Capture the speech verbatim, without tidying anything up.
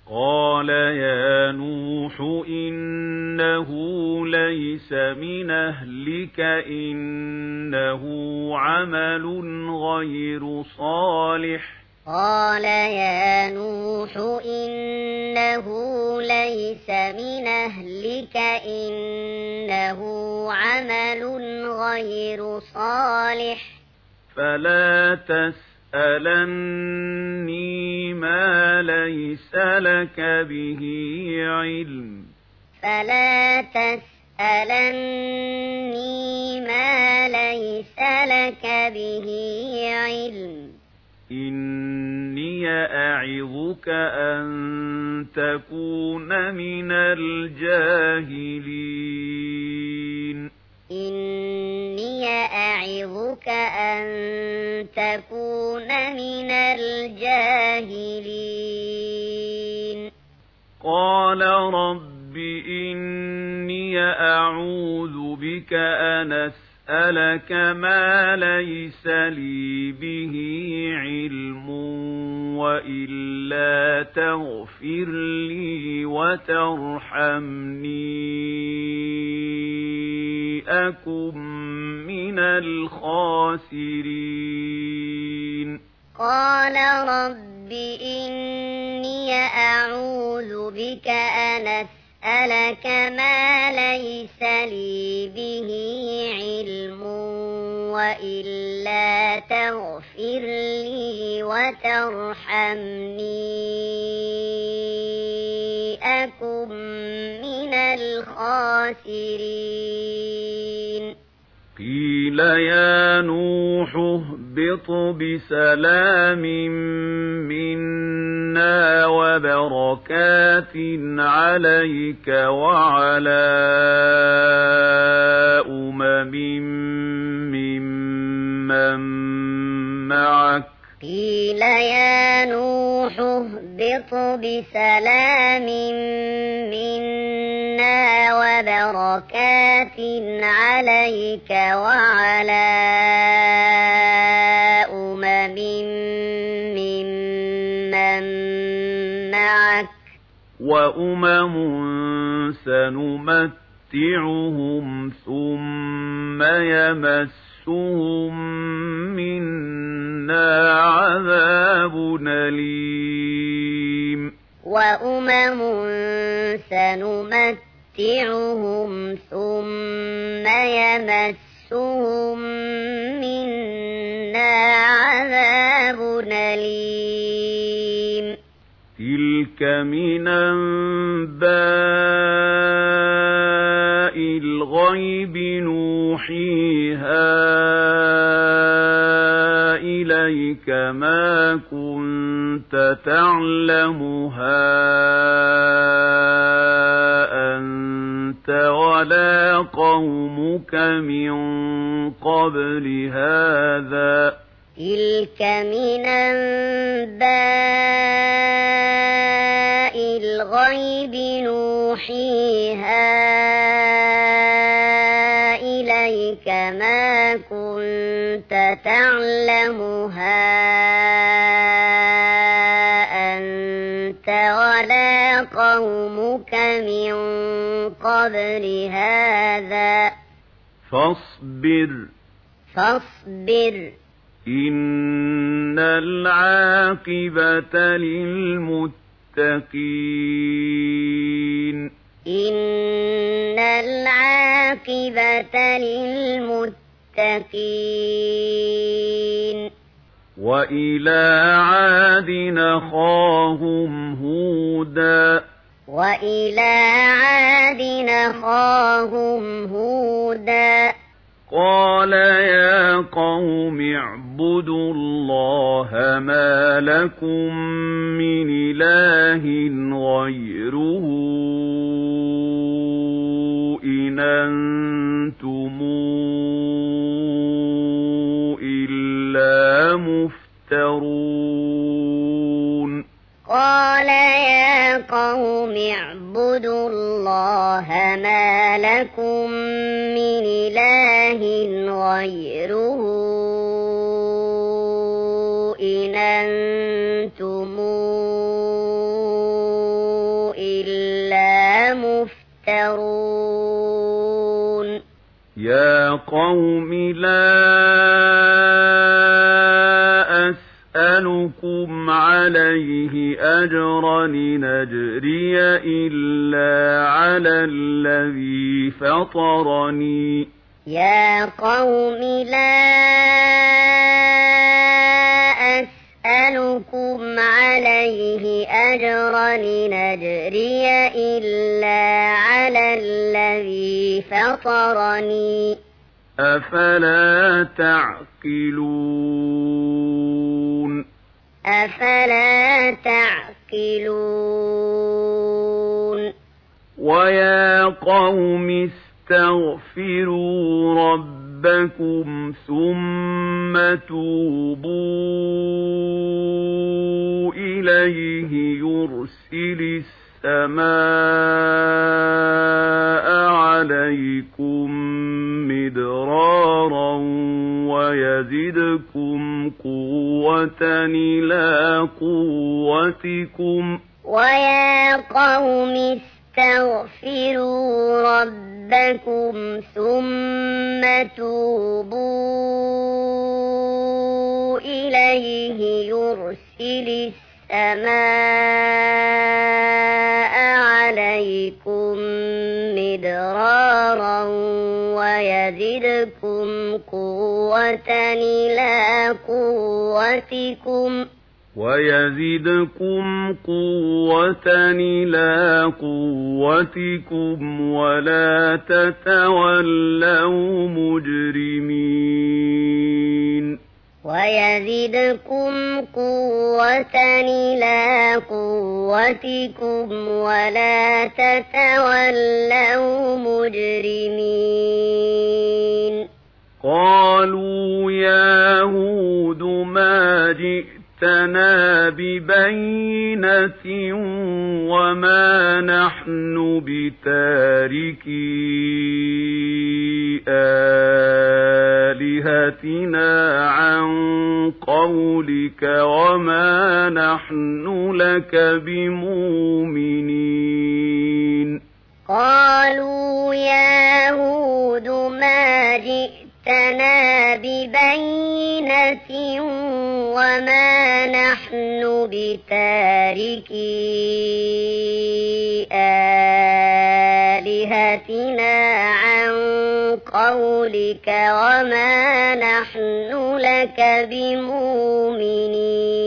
قال يا نوح إنه ليس من أهلك إنه عمل غير صالح قال يا نوح إنه ليس من أهلك إنه عمل غير صالح فلا تسألني ما ليس لك به علم فلا تسألني ما ليس لك به علم إني أعظك أن تكون من الجاهلين إني أعظك أن تكون من الجاهلين قال رب إني أعوذ بك أن أسألك ما ليس لي به علم وإلا تغفر لي وترحمني أكن من الخاسرين قال رب إني أعوذ بك أن أسألك ما ليس لي به علم وإلا تغفر لي وترحمني أكن من الخاسرين قيل يا نوح اهبط بسلام منا وبركات عليك وعلى أمم ممن معك قيل يا نوح اهبط بسلام منا وبركات عليك وعلى أمم ممن معك وأمم سنمتعهم ثم يمسهم منا عذاب أليم وأمم سنمتعهم ثم يمسهم منا عذاب أليم تلك من أنباء الغيب نوحيها إليك ما كنت تعلمها أنت ولا قومك من قبل هذا تلك من أنباء الغيب نوحيها إليك ما كنت تعلمها أنت ولا قومك من قبل هذا فاصبر فاصبر إن العاقبة للمتقين إن العاقبة للمتقين وإلى عاد أخاهم هودا وإلى عاد أخاهم هودا قال يا قوم اعبدوا الله ما لكم من إله غيره إن أنتم إلا مفترون قال يا قوم اعبدوا الله ما لكم من إله غيره إن أنتم إلا مفترون يا قوم لا أسألكم عليه أجرا إن أجري إلا على الذي فطرني يا قوم لا أسألكم عليه أجرا إن أجري إلا على الذي فطرني أفلا تعقلون أفلا تعقلون ويا قوم استغفروا ربكم ثم توبوا إليه يرسل السماء عليكم مدرارا ويزدكم قوة إلى قوتكم ويا قوم استغفروا ربكم ثم توبوا إليه يرسل السماء عليكم مدرارا ويزدكم قوة إلى قوتكم ويزدكم قوة إلى قوتكم ولا تتولوا مجرمين ويزدكم قوة إلى قوتكم ولا تتولوا مجرمين قالوا يا هود ما جئتنا ببينة وما نحن بتاركي آلهتنا عن قولك وما نحن لك بمؤمنين قالوا يا هود ما جئتنا ببينة وما نحن بتاركي آلهتنا عن قولك وما نحن لك بمؤمنين